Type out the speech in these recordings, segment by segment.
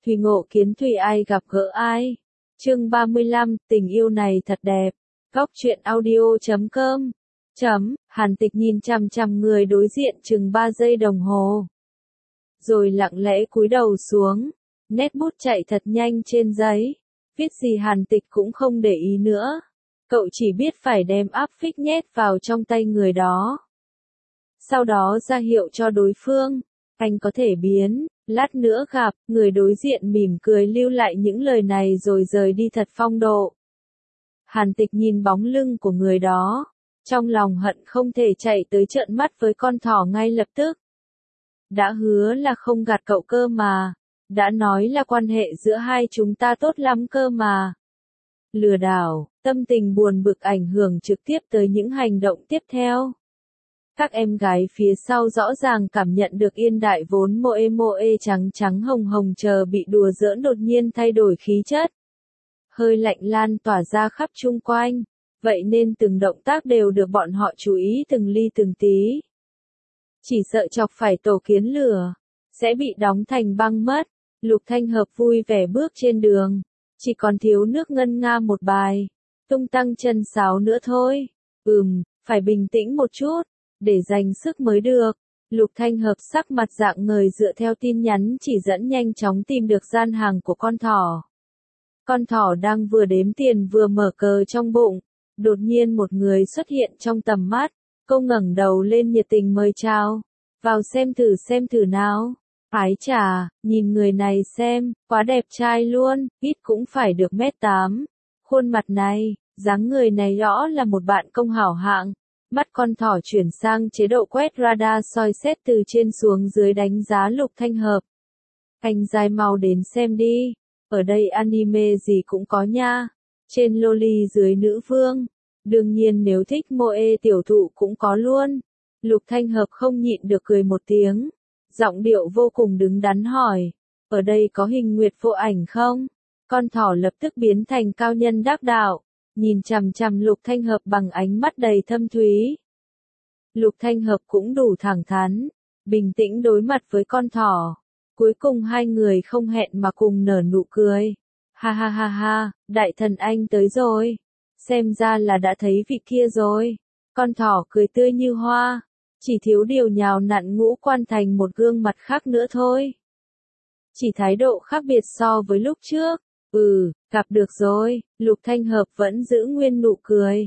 Thùy Ngộ Kiến Thùy ai gặp gỡ ai. Chương 35, tình yêu này thật đẹp. Góc truyện audio.com. Hàn Tịch nhìn chằm chằm người đối diện chừng 3 giây đồng hồ. Rồi lặng lẽ cúi đầu xuống, nét bút chạy thật nhanh trên giấy. Viết gì Hàn Tịch cũng không để ý nữa. Cậu chỉ biết phải đem áp phích nhét vào trong tay người đó. Sau đó ra hiệu cho đối phương, anh có thể biến, lát nữa gặp, người đối diện mỉm cười lưu lại những lời này rồi rời đi thật phong độ. Hàn Tịch nhìn bóng lưng của người đó, trong lòng hận không thể chạy tới trợn mắt với con thỏ ngay lập tức. Đã hứa là không gạt cậu cơ mà, đã nói là quan hệ giữa hai chúng ta tốt lắm cơ mà. Lừa đảo, tâm tình buồn bực ảnh hưởng trực tiếp tới những hành động tiếp theo. Các em gái phía sau rõ ràng cảm nhận được Yên Đại vốn moe trắng trắng hồng hồng chờ bị đùa giỡn đột nhiên thay đổi khí chất. Hơi lạnh lan tỏa ra khắp chung quanh, vậy nên từng động tác đều được bọn họ chú ý từng ly từng tí. Chỉ sợ chọc phải tổ kiến lửa, sẽ bị đóng thành băng mất. Lục Thanh Hợp vui vẻ bước trên đường, chỉ còn thiếu nước ngân nga một bài, tung tăng chân sáo nữa thôi. Phải bình tĩnh một chút, để dành sức mới được. Lục Thanh Hợp sắc mặt rạng ngời dựa theo tin nhắn chỉ dẫn nhanh chóng tìm được gian hàng của con thỏ. Con thỏ đang vừa đếm tiền vừa mở cờ trong bụng, đột nhiên một người xuất hiện trong tầm mắt, cô ngẩng đầu lên nhiệt tình mời chào, vào xem thử nào. Ái chà, nhìn người này xem, quá đẹp trai luôn, ít cũng phải được 1m8. Khuôn mặt này, dáng người này rõ là một bạn công hảo hạng. Mắt con thỏ chuyển sang chế độ quét radar soi xét từ trên xuống dưới đánh giá Lục Thanh Hợp. Anh dai mau đến xem đi, ở đây anime gì cũng có nha, trên loli dưới nữ vương, đương nhiên nếu thích moe tiểu thụ cũng có luôn. Lục Thanh Hợp không nhịn được cười một tiếng, giọng điệu vô cùng đứng đắn hỏi, ở đây có hình nguyệt vô ảnh không? Con thỏ lập tức biến thành cao nhân đắc đạo, nhìn chằm chằm Lục Thanh Hợp bằng ánh mắt đầy thâm thúy. Lục Thanh Hợp cũng đủ thẳng thắn, bình tĩnh đối mặt với con thỏ. Cuối cùng hai người không hẹn mà cùng nở nụ cười. Ha ha ha ha, đại thần anh tới rồi. Xem ra là đã thấy vị kia rồi. Con thỏ cười tươi như hoa, chỉ thiếu điều nhào nặn ngũ quan thành một gương mặt khác nữa thôi. Chỉ thái độ khác biệt so với lúc trước. Gặp được rồi. Lục Thanh Hợp vẫn giữ nguyên nụ cười.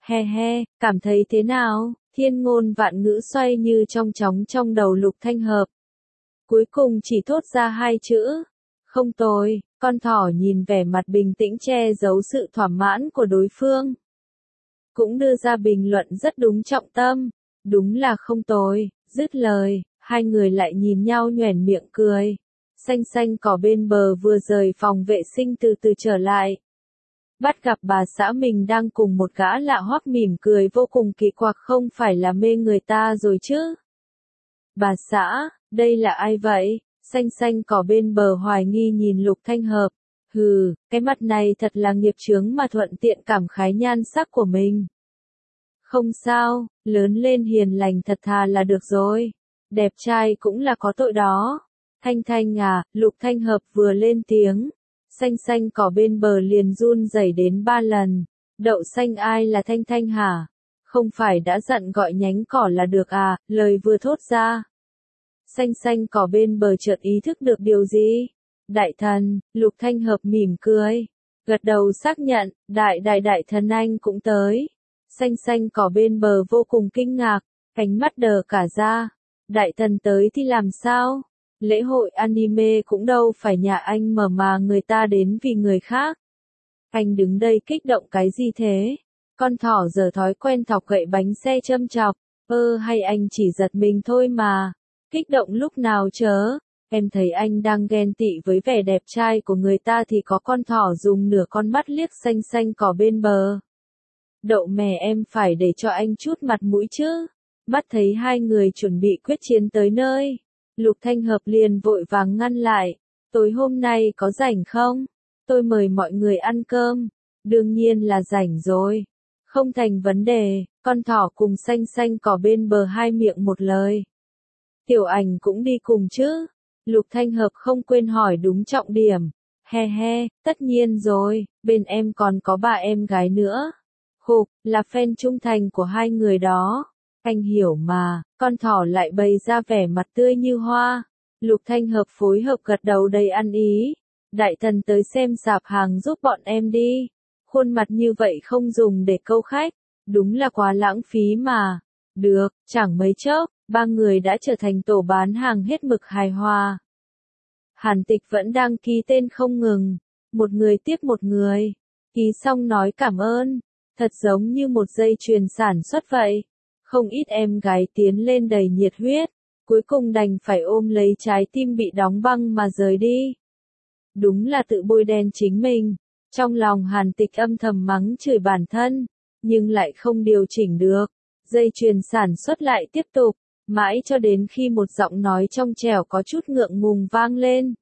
He, cảm thấy thế nào? Thiên ngôn vạn ngữ xoay như trong chóng trong đầu Lục Thanh Hợp. Cuối cùng chỉ thốt ra hai chữ. Không tồi. Con thỏ nhìn vẻ mặt bình tĩnh che giấu sự thỏa mãn của đối phương. Cũng đưa ra bình luận rất đúng trọng tâm. Đúng là không tồi. Dứt lời, hai người lại nhìn nhau nhoẻn miệng cười. Xanh cỏ bên bờ vừa rời phòng vệ sinh từ từ trở lại. Bắt gặp bà xã mình đang cùng một gã lạ hoắc mỉm cười vô cùng kỳ quặc, không phải là mê người ta rồi chứ. Bà xã, đây là ai vậy? Xanh cỏ bên bờ hoài nghi nhìn Lục Thanh Hợp. Cái mặt này thật là nghiệp chướng mà thuận tiện cảm khái nhan sắc của mình. Không sao, lớn lên hiền lành thật thà là được rồi. Đẹp trai cũng là có tội đó. Thanh à, Lục Thanh Hợp vừa lên tiếng. Xanh cỏ bên bờ liền run rẩy đến 3 lần. Đậu xanh ai là Thanh hả? Không phải đã dặn gọi nhánh cỏ là được à? Lời vừa thốt ra. Xanh cỏ bên bờ chợt ý thức được điều gì? Đại thần, Lục Thanh Hợp mỉm cười. Gật đầu xác nhận, đại thần anh cũng tới. Xanh cỏ bên bờ vô cùng kinh ngạc, ánh mắt đờ cả ra. Đại thần tới thì làm sao? Lễ hội anime cũng đâu phải nhà anh mở mà người ta đến vì người khác. Anh đứng đây kích động cái gì thế? Con thỏ giờ thói quen thọc gậy bánh xe châm chọc. Hay anh chỉ giật mình thôi mà. Kích động lúc nào chớ? Em thấy anh đang ghen tị với vẻ đẹp trai của người ta thì có con thỏ dùng nửa con mắt liếc xanh cỏ bên bờ. Đậu mè em phải để cho anh chút mặt mũi chứ. Mắt thấy hai người chuẩn bị quyết chiến tới nơi. Lục Thanh Hợp liền vội vàng ngăn lại. Tối hôm nay có rảnh không? Tôi mời mọi người ăn cơm. Đương nhiên là rảnh rồi. Không thành vấn đề. Con thỏ cùng xanh cỏ bên bờ hai miệng một lời. Tiểu Ảnh cũng đi cùng chứ? Lục Thanh Hợp không quên hỏi đúng trọng điểm. He he, tất nhiên rồi, bên em còn có 3 em gái nữa. Khục, là fan trung thành của hai người đó. Anh hiểu mà, con thỏ lại bày ra vẻ mặt tươi như hoa. Lục Thanh Hợp phối hợp gật đầu đầy ăn ý. Đại thần tới xem sạp hàng giúp bọn em đi. Khuôn mặt như vậy không dùng để câu khách. Đúng là quá lãng phí mà. Được, chẳng mấy chốc, 3 người đã trở thành tổ bán hàng hết mực hài hòa. Hàn Tịch vẫn đang ký tên không ngừng. Một người tiếp một người. Ký xong nói cảm ơn. Thật giống như một dây chuyền sản xuất vậy. Không ít em gái tiến lên đầy nhiệt huyết. Cuối cùng đành phải ôm lấy trái tim bị đóng băng mà rời đi. Đúng là tự bôi đen chính mình. Trong lòng Hàn Tịch âm thầm mắng chửi bản thân. Nhưng lại không điều chỉnh được. Dây chuyền sản xuất lại tiếp tục. Mãi cho đến khi một giọng nói trong trẻo có chút ngượng ngùng vang lên.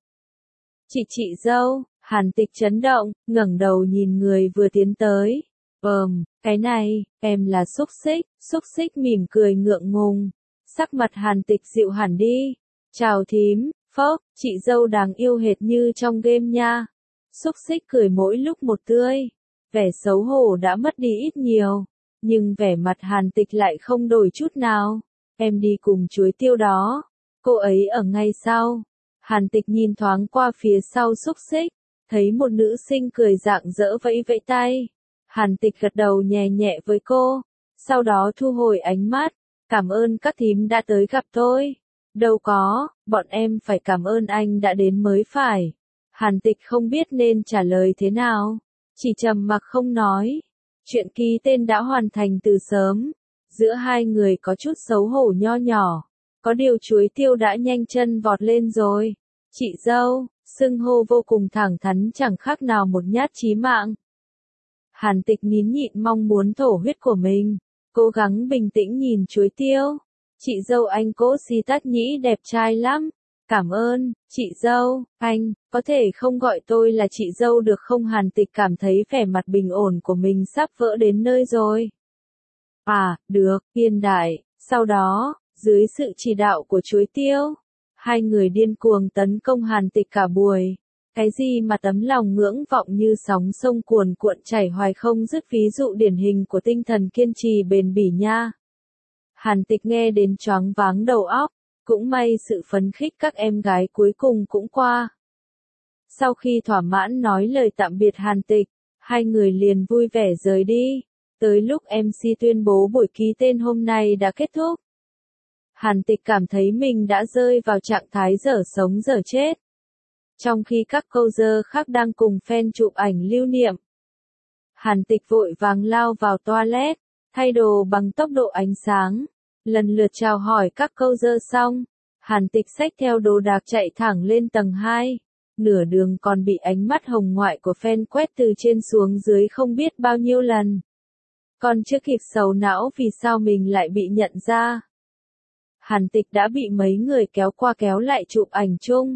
Chị dâu, Hàn Tịch chấn động, ngẩng đầu nhìn người vừa tiến tới. Cái này, em là xúc xích mỉm cười ngượng ngùng. Sắc mặt Hàn Tịch dịu hẳn đi. Chào thím, phốc, chị dâu đáng yêu hệt như trong game nha. Xúc xích cười mỗi lúc một tươi. Vẻ xấu hổ đã mất đi ít nhiều. Nhưng vẻ mặt Hàn Tịch lại không đổi chút nào. Em đi cùng chuối tiêu đó. Cô ấy ở ngay sau. Hàn Tịch nhìn thoáng qua phía sau xúc xích. Thấy một nữ sinh cười rạng rỡ vẫy vẫy tay. Hàn Tịch gật đầu nhẹ nhẹ với cô. Sau đó thu hồi ánh mắt. Cảm ơn các thím đã tới gặp tôi. Đâu có, bọn em phải cảm ơn anh đã đến mới phải. Hàn Tịch không biết nên trả lời thế nào. Chỉ trầm mặc không nói. Chuyện ký tên đã hoàn thành từ sớm. Giữa hai người có chút xấu hổ nho nhỏ. Có điều chuối tiêu đã nhanh chân vọt lên rồi. Chị dâu, xưng hô vô cùng thẳng thắn chẳng khác nào một nhát chí mạng. Hàn Tịch nín nhịn mong muốn thổ huyết của mình. Cố gắng bình tĩnh nhìn chuối tiêu. Chị dâu anh Cố Si Tát Nhĩ đẹp trai lắm. Cảm ơn, chị dâu, anh, có thể không gọi tôi là chị dâu được không? Hàn Tịch cảm thấy vẻ mặt bình ổn của mình sắp vỡ đến nơi rồi. À, được, yên đại. Sau đó, dưới sự chỉ đạo của chuối tiêu, hai người điên cuồng tấn công Hàn Tịch cả buổi. Cái gì mà tấm lòng ngưỡng vọng như sóng sông cuồn cuộn chảy hoài không dứt, ví dụ điển hình của tinh thần kiên trì bền bỉ nha. Hàn Tịch nghe đến choáng váng đầu óc, cũng may sự phấn khích các em gái cuối cùng cũng qua. Sau khi thỏa mãn nói lời tạm biệt Hàn Tịch, hai người liền vui vẻ rời đi. Tới lúc MC tuyên bố buổi ký tên hôm nay đã kết thúc. Hàn Tịch cảm thấy mình đã rơi vào trạng thái dở sống dở chết. Trong khi các coser khác đang cùng fan chụp ảnh lưu niệm. Hàn Tịch vội vàng lao vào toilet, thay đồ bằng tốc độ ánh sáng. Lần lượt chào hỏi các coser xong, Hàn Tịch xách theo đồ đạc chạy thẳng lên tầng 2. Nửa đường còn bị ánh mắt hồng ngoại của fan quét từ trên xuống dưới không biết bao nhiêu lần. Còn chưa kịp sầu não vì sao mình lại bị nhận ra. Hàn Tịch đã bị mấy người kéo qua kéo lại chụp ảnh chung.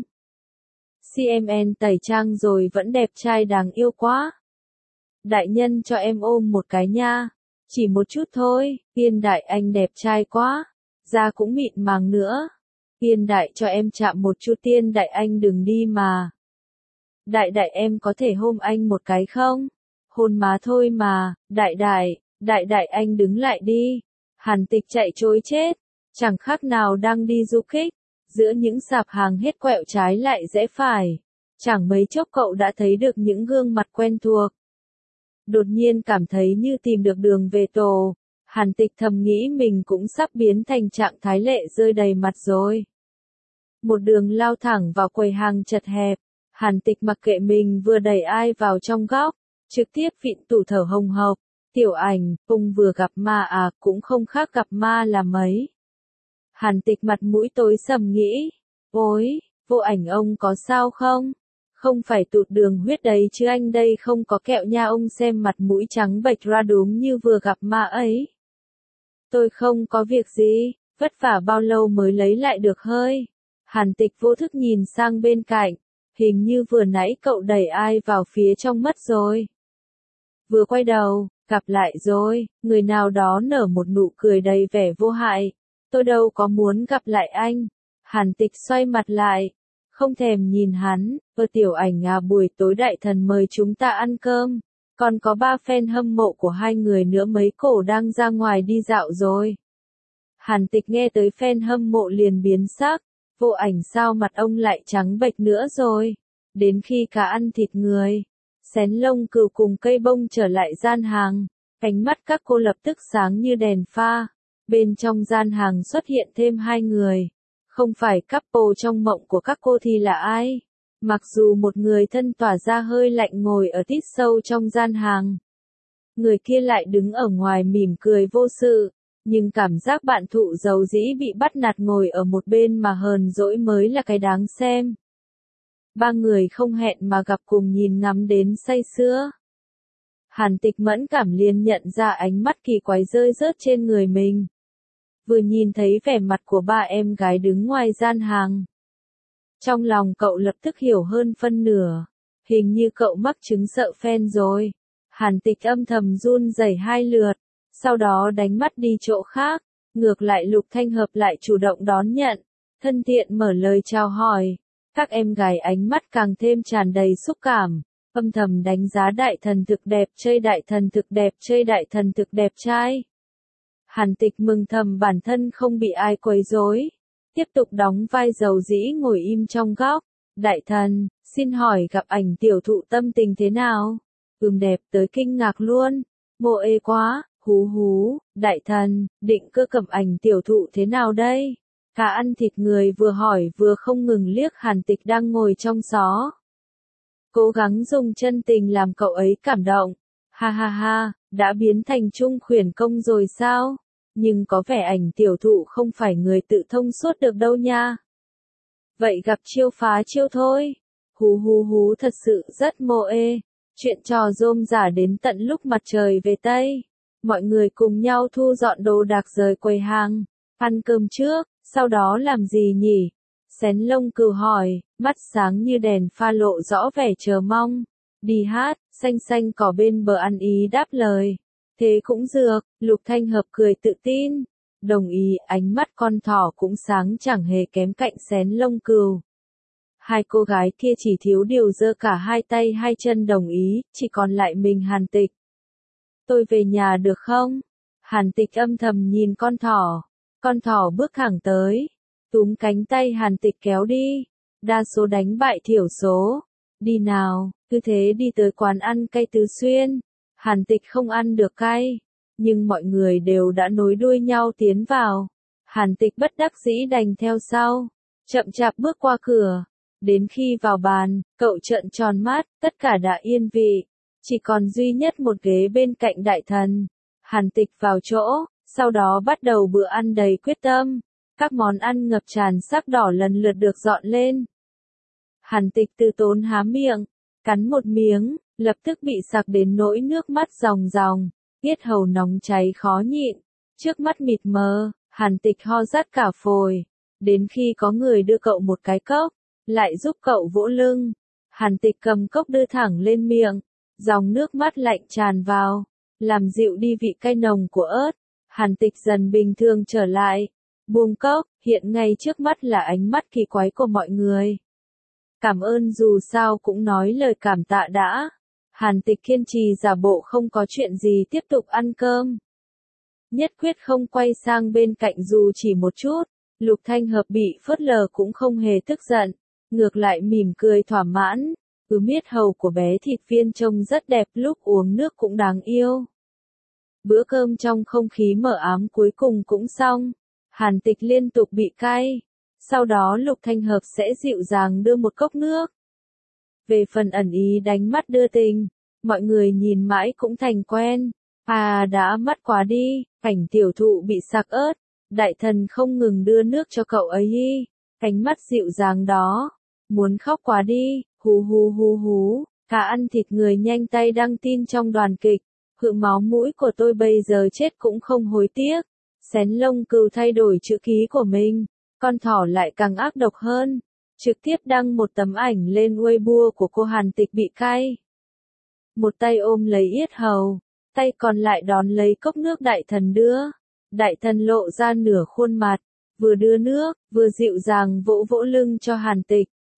CMN tẩy trang rồi vẫn đẹp trai đáng yêu quá. Đại nhân cho em ôm một cái nha. Chỉ một chút thôi, Tiên đại anh đẹp trai quá. Da cũng mịn màng nữa. Tiên đại cho em chạm một chút, Tiên đại anh đừng đi mà. Đại đại em có thể hôn anh một cái không? Hôn má thôi mà, đại đại anh đứng lại đi. Hàn Tịch chạy trối chết, chẳng khác nào đang đi du kích. Giữa những sạp hàng hết quẹo trái lại rẽ phải. Chẳng mấy chốc cậu đã thấy được những gương mặt quen thuộc. Đột nhiên cảm thấy như tìm được đường về tổ. Hàn Tịch thầm nghĩ mình cũng sắp biến thành trạng thái lệ rơi đầy mặt rồi. Một đường lao thẳng vào quầy hàng chật hẹp. Hàn Tịch mặc kệ mình vừa đẩy ai vào trong góc, trực tiếp vịn tủ thở hồng hộc. Tiểu Ảnh, ông vừa gặp ma à, cũng không khác gặp ma là mấy. Hàn Tịch mặt mũi tối sầm nghĩ, ôi, Vô Ảnh ông có sao không? Không phải tụt đường huyết đấy chứ anh đây không có kẹo nha, ông xem mặt mũi trắng bệch ra đúng như vừa gặp ma ấy. Tôi không có việc gì, vất vả bao lâu mới lấy lại được hơi. Hàn Tịch vô thức nhìn sang bên cạnh, hình như vừa nãy cậu đẩy ai vào phía trong mất rồi. Vừa quay đầu, gặp lại rồi, người nào đó nở một nụ cười đầy vẻ vô hại. Tôi đâu có muốn gặp lại anh. Hàn Tịch xoay mặt lại, không thèm nhìn hắn. Tiểu ảnh à, buổi tối đại thần mời chúng ta ăn cơm. Còn có 3 fan hâm mộ của hai người nữa, mấy cổ đang ra ngoài đi dạo rồi. Hàn Tịch nghe tới fan hâm mộ liền biến sắc. Vô Ảnh sao mặt ông lại trắng bệch nữa rồi. Đến khi cả ăn thịt người, xén lông cừu cùng cây bông trở lại gian hàng, ánh mắt các cô lập tức sáng như đèn pha. Bên trong gian hàng xuất hiện thêm 2 người. Không phải couple trong mộng của các cô thì là ai? Mặc dù một người thân tỏa ra hơi lạnh ngồi ở tít sâu trong gian hàng. Người kia lại đứng ở ngoài mỉm cười vô sự. Nhưng cảm giác bạn thụ dầu dĩ bị bắt nạt ngồi ở một bên mà hờn dỗi mới là cái đáng xem. 3 người không hẹn mà gặp cùng nhìn ngắm đến say sưa. Hàn Tịch mẫn cảm liền nhận ra ánh mắt kỳ quái rơi rớt trên người mình. Vừa nhìn thấy vẻ mặt của 3 em gái đứng ngoài gian hàng. Trong lòng cậu lập tức hiểu hơn phân nửa. Hình như cậu mắc chứng sợ fan rồi. Hàn Tịch âm thầm run rẩy 2 lượt. Sau đó đánh mắt đi chỗ khác. Ngược lại Lục Thanh Hợp lại chủ động đón nhận. Thân thiện mở lời chào hỏi. Các em gái ánh mắt càng thêm tràn đầy xúc cảm. Âm thầm đánh giá đại thần thực đẹp chơi, đại thần thực đẹp chơi, đại thần thực đẹp trai. Hàn Tịch mừng thầm bản thân không bị ai quấy rối. Tiếp tục đóng vai dầu dĩ ngồi im trong góc. Đại thần, xin hỏi gặp ảnh tiểu thụ tâm tình thế nào? Đẹp tới kinh ngạc luôn. Mộ ê quá, hú hú. Đại thần, định cơ cầm ảnh tiểu thụ thế nào đây? Cả ăn thịt người vừa hỏi vừa không ngừng liếc Hàn Tịch đang ngồi trong xó. Cố gắng dùng chân tình làm cậu ấy cảm động. Ha ha ha, đã biến thành trung khuyển công rồi sao? Nhưng có vẻ ảnh tiểu thụ không phải người tự thông suốt được đâu nha. Vậy gặp chiêu phá chiêu thôi. Hú hú hú, thật sự rất mô ê. Chuyện trò rôm rả đến tận lúc mặt trời về Tây. Mọi người cùng nhau thu dọn đồ đạc rời quầy hàng. Ăn cơm trước, sau đó làm gì nhỉ? Xén lông cừu hỏi, mắt sáng như đèn pha lộ rõ vẻ chờ mong. Đi hát, xanh xanh cỏ bên bờ ăn ý đáp lời. Thế cũng dược, Lục Thanh Hợp cười tự tin. Đồng ý, ánh mắt con thỏ cũng sáng chẳng hề kém cạnh xén lông cừu. 2 cô gái kia chỉ thiếu điều giơ cả 2 tay 2 chân đồng ý, chỉ còn lại mình Hàn Tịch. Tôi về nhà được không? Hàn Tịch âm thầm nhìn con thỏ. Con thỏ bước thẳng tới. Túm cánh tay Hàn Tịch kéo đi. Đa số đánh bại thiểu số. Đi nào, cứ thế đi tới quán ăn cay Tứ Xuyên. Hàn Tịch không ăn được cay. Nhưng mọi người đều đã nối đuôi nhau tiến vào. Hàn Tịch bất đắc dĩ đành theo sau. Chậm chạp bước qua cửa. Đến khi vào bàn, cậu trợn tròn mắt, tất cả đã yên vị. Chỉ còn duy nhất một ghế bên cạnh đại thần. Hàn Tịch vào chỗ, sau đó bắt đầu bữa ăn đầy quyết tâm. Các món ăn ngập tràn sắc đỏ lần lượt được dọn lên. Hàn Tịch từ tốn há miệng, cắn một miếng, lập tức bị sặc đến nỗi nước mắt ròng ròng, yết hầu nóng cháy khó nhịn, trước mắt mịt mờ, Hàn Tịch ho rát cả phổi. Đến khi có người đưa cậu một cái cốc, lại giúp cậu vỗ lưng. Hàn Tịch cầm cốc đưa thẳng lên miệng, dòng nước mắt lạnh tràn vào, làm dịu đi vị cay nồng của ớt. Hàn Tịch dần bình thường trở lại, buông cốc, hiện ngay trước mắt là ánh mắt kỳ quái của mọi người. Cảm ơn dù sao cũng nói lời cảm tạ đã. Hàn Tịch kiên trì giả bộ không có chuyện gì tiếp tục ăn cơm. Nhất quyết không quay sang bên cạnh dù chỉ một chút. Lục Thanh Hợp bị phớt lờ cũng không hề tức giận. Ngược lại mỉm cười thỏa mãn. Miết hầu của bé thịt viên trông rất đẹp, lúc uống nước cũng đáng yêu. Bữa cơm trong không khí mờ ám cuối cùng cũng xong. Hàn Tịch liên tục bị cay. Sau đó Lục Thanh Hợp sẽ dịu dàng đưa một cốc nước. Về phần ẩn ý đánh mắt đưa tình, mọi người nhìn mãi cũng thành quen. À đã mắt quá đi, cảnh tiểu thụ bị sặc ớt. Đại thần không ngừng đưa nước cho cậu ấy. Cánh mắt dịu dàng đó. Muốn khóc quá đi, hú hú hú hú. Cả ăn thịt người nhanh tay đăng tin trong đoàn kịch. Hự máu mũi của tôi bây giờ chết cũng không hối tiếc. Xén lông cừu thay đổi chữ ký của mình. Con thỏ lại càng ác độc hơn. Trực tiếp đăng một tấm ảnh lên Weibo của cô Hàn Tịch bị cay. Một tay ôm lấy yết hầu, tay còn lại đón lấy cốc nước đại thần đưa. Đại thần lộ ra nửa khuôn mặt, vừa đưa nước, vừa dịu dàng vỗ vỗ lưng cho Hàn Tịch.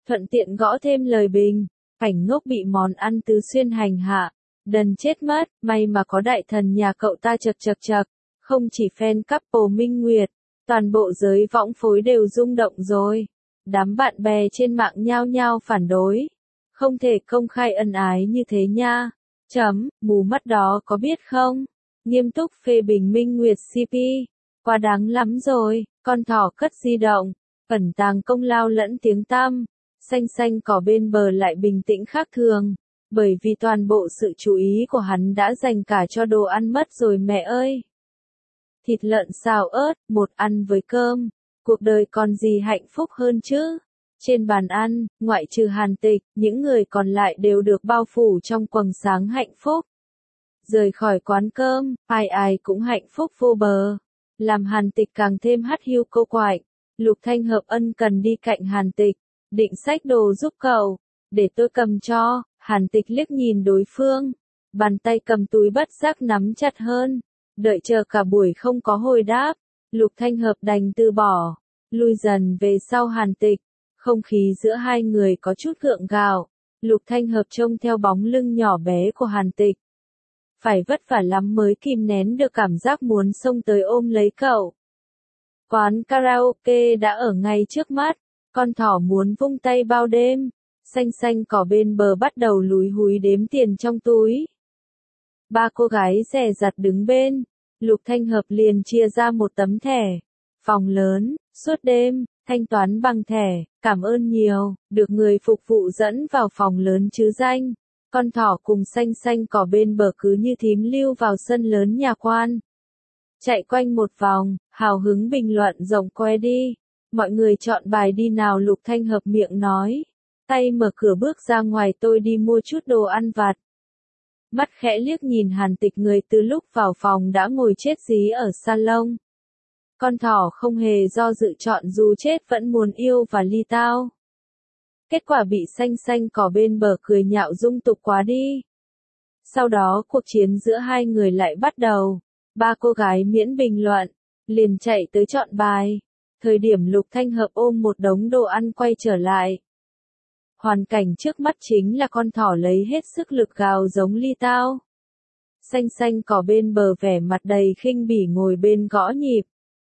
thuận tiện gõ thêm lời bình. Cảnh Ngốc bị món ăn tứ xuyên hành hạ, đần chết mất, may mà có đại thần nhà cậu ta chật chật chật. Không chỉ fan couple Minh Nguyệt, toàn bộ giới võng phối đều rung động rồi. Đám bạn bè trên mạng nhao nhao phản đối. Không thể công khai ân ái như thế nha. Mù mắt đó có biết không? Nghiêm túc phê bình Minh Nguyệt CP. Quá đáng lắm rồi, con thỏ cất di động, ẩn tàng công lao lẫn tiếng tăm. Xanh xanh cỏ bên bờ lại bình tĩnh khác thường. Bởi vì toàn bộ sự chú ý của hắn đã dành cả cho đồ ăn mất rồi mẹ ơi. Thịt lợn xào ớt, một ăn với cơm. Cuộc đời còn gì hạnh phúc hơn chứ? Trên bàn ăn, ngoại trừ Hàn Tịch, những người còn lại đều được bao phủ trong quầng sáng hạnh phúc. Rời khỏi quán cơm, ai ai cũng hạnh phúc vô bờ. Làm Hàn Tịch càng thêm hắt hiu cô quạnh. Lục Thanh Hợp ân cần đi cạnh Hàn Tịch, định xách đồ giúp cậu. Để tôi cầm cho. Hàn Tịch liếc nhìn đối phương. Bàn tay cầm túi bất giác nắm chặt hơn. Đợi chờ cả buổi không có hồi đáp. Lục Thanh Hợp đành từ bỏ. Lui dần về sau Hàn Tịch. Không khí giữa hai người có chút gượng gạo. Lục Thanh Hợp trông theo bóng lưng nhỏ bé của Hàn Tịch. Phải vất vả lắm mới kìm nén được cảm giác muốn xông tới ôm lấy cậu. Quán karaoke đã ở ngay trước mắt. Con thỏ muốn vung tay bao đêm. Xanh xanh cỏ bên bờ bắt đầu lúi húi đếm tiền trong túi. Ba cô gái dè dặt đứng bên. Lục Thanh Hợp liền chia ra một tấm thẻ. Phòng lớn, suốt đêm, thanh toán bằng thẻ, cảm ơn nhiều, được người phục vụ dẫn vào phòng lớn chứ danh. Con thỏ cùng xanh xanh cỏ bên bờ cứ như thím lưu vào sân lớn nhà quan. Chạy quanh một vòng, hào hứng bình luận rộng que đi. Mọi người chọn bài đi nào. Lục Thanh Hợp miệng nói. Tay mở cửa bước ra ngoài, tôi đi mua chút đồ ăn vặt. Mắt khẽ liếc nhìn Hàn Tịch, người từ lúc vào phòng đã ngồi chết dí ở salon. Con thỏ không hề do dự chọn dù chết vẫn muốn yêu và ly tao. Kết quả bị xanh xanh cỏ bên bờ cười nhạo dung tục quá đi. Sau đó cuộc chiến giữa hai người lại bắt đầu. Ba cô gái miễn bình luận, liền chạy tới chọn bài. Thời điểm Lục Thanh Hợp ôm một đống đồ ăn quay trở lại. Hoàn cảnh trước mắt chính là con thỏ lấy hết sức lực gào giống ly tao. Xanh xanh cỏ bên bờ vẻ mặt đầy khinh bỉ ngồi bên gõ nhịp.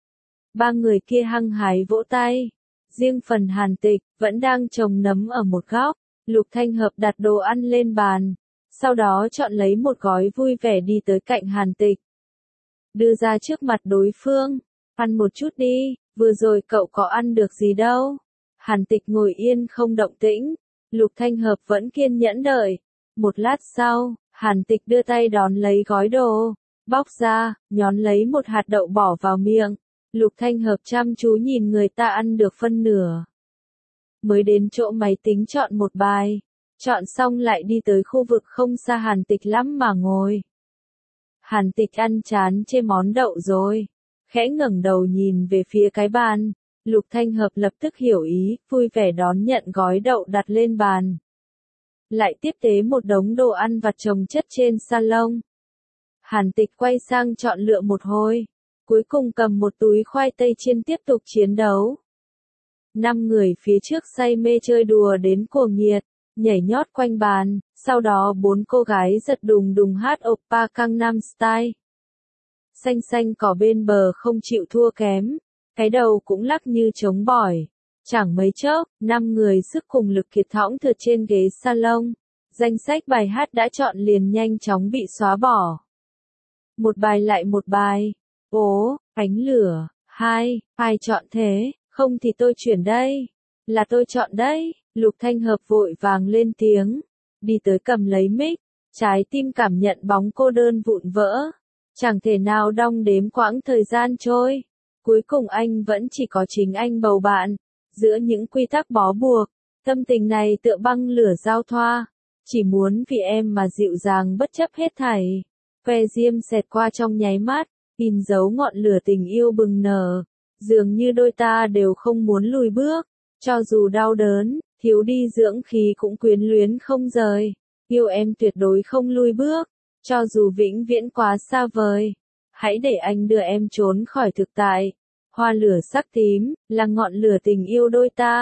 Ba người kia hăng hái vỗ tay. Riêng phần Hàn Tịch, vẫn đang trồng nấm ở một góc. Lục Thanh Hợp đặt đồ ăn lên bàn. Sau đó chọn lấy một gói vui vẻ đi tới cạnh Hàn Tịch. Đưa ra trước mặt đối phương. Ăn một chút đi, vừa rồi cậu có ăn được gì đâu. Hàn Tịch ngồi yên không động tĩnh. Lục Thanh Hợp vẫn kiên nhẫn đợi. Một lát sau, Hàn Tịch đưa tay đón lấy gói đồ. Bóc ra, nhón lấy một hạt đậu bỏ vào miệng. Lục Thanh Hợp chăm chú nhìn người ta ăn được phân nửa. Mới đến chỗ máy tính chọn một bài. Chọn xong lại đi tới khu vực không xa Hàn Tịch lắm mà ngồi. Hàn Tịch ăn chán chê món đậu rồi. Khẽ ngẩng đầu nhìn về phía cái bàn. Lục Thanh Hợp lập tức hiểu ý, vui vẻ đón nhận gói đậu đặt lên bàn. Lại tiếp tế một đống đồ ăn vặt chồng chất trên salon. Hàn Tịch quay sang chọn lựa một hồi. Cuối cùng cầm một túi khoai tây chiên tiếp tục chiến đấu. 5 người phía trước say mê chơi đùa đến cuồng nhiệt, nhảy nhót quanh bàn, sau đó 4 cô gái giật đùng đùng hát Oppa Gangnam Style. Xanh xanh cỏ bên bờ không chịu thua kém, cái đầu cũng lắc như trống bỏi. Chẳng mấy chốc, 5 người sức cùng lực kiệt thõng thượt trên ghế salon. Danh sách bài hát đã chọn liền nhanh chóng bị xóa bỏ. Một bài lại một bài. Ố, ánh lửa, ai chọn thế, không thì tôi chuyển đây. Là tôi chọn đây. Lục Thanh Hợp vội vàng lên tiếng. Đi tới cầm lấy mic, trái tim cảm nhận bóng cô đơn vụn vỡ. Chẳng thể nào đong đếm quãng thời gian trôi. Cuối cùng anh vẫn chỉ có chính anh bầu bạn. Giữa những quy tắc bó buộc, tâm tình này tựa băng lửa giao thoa. Chỉ muốn vì em mà dịu dàng bất chấp hết thảy. Que diêm xẹt qua trong nháy mắt, in dấu ngọn lửa tình yêu bừng nở. Dường như đôi ta đều không muốn lùi bước. Cho dù đau đớn, thiếu đi dưỡng khí cũng quyến luyến không rời. Yêu em tuyệt đối không lùi bước. Cho dù vĩnh viễn quá xa vời. Hãy để anh đưa em trốn khỏi thực tại. Hoa lửa sắc tím, là ngọn lửa tình yêu đôi ta.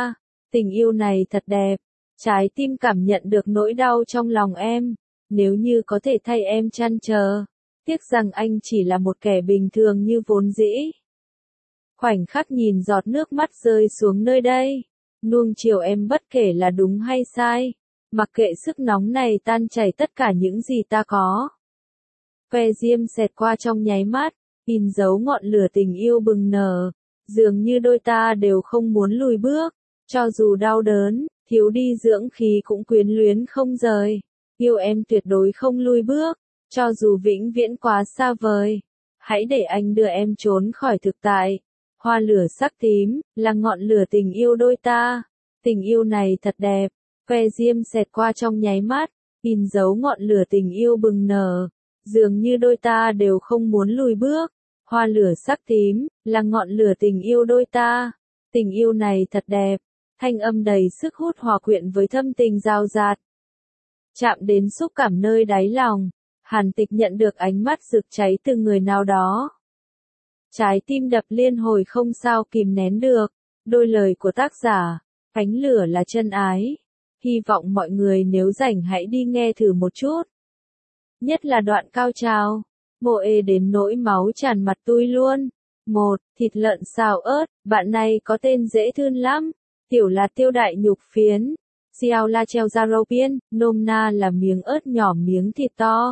Tình yêu này thật đẹp. Trái tim cảm nhận được nỗi đau trong lòng em. Nếu như có thể thay em trăn trở. Tiếc rằng anh chỉ là một kẻ bình thường như vốn dĩ. Khoảnh khắc nhìn giọt nước mắt rơi xuống nơi đây. Nuông chiều em bất kể là đúng hay sai. Mặc kệ sức nóng này tan chảy tất cả những gì ta có. Que diêm xẹt qua trong nháy mắt. In dấu ngọn lửa tình yêu bừng nở. Dường như đôi ta đều không muốn lùi bước. Cho dù đau đớn, thiếu đi dưỡng khí cũng quyến luyến không rời. Yêu em tuyệt đối không lùi bước. Cho dù vĩnh viễn quá xa vời. Hãy để anh đưa em trốn khỏi thực tại. Hoa lửa sắc tím, là ngọn lửa tình yêu đôi ta. Tình yêu này thật đẹp. Que diêm xẹt qua trong nháy mắt. In dấu ngọn lửa tình yêu bừng nở. Dường như đôi ta đều không muốn lùi bước. Hoa lửa sắc tím, là ngọn lửa tình yêu đôi ta. Tình yêu này thật đẹp. Thanh âm đầy sức hút hòa quyện với thâm tình dao dạt. Chạm đến xúc cảm nơi đáy lòng. Hàn Tịch nhận được ánh mắt rực cháy từ người nào đó. Trái tim đập liên hồi không sao kìm nén được. Đôi lời của tác giả, ánh lửa là chân ái. Hy vọng mọi người nếu rảnh hãy đi nghe thử một chút. Nhất là đoạn cao trào. Mộ ê đến nỗi máu tràn mặt tui luôn. 1. Thịt lợn xào ớt, bạn này có tên dễ thương lắm. Tiểu là tiêu đại nhục phiến. Xiao la treo ra rau biên, nôm na là miếng ớt nhỏ miếng thịt to.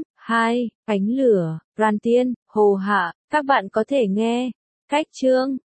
2. Ánh lửa, ran tiên, hồ hạ, các bạn có thể nghe. Cách chương.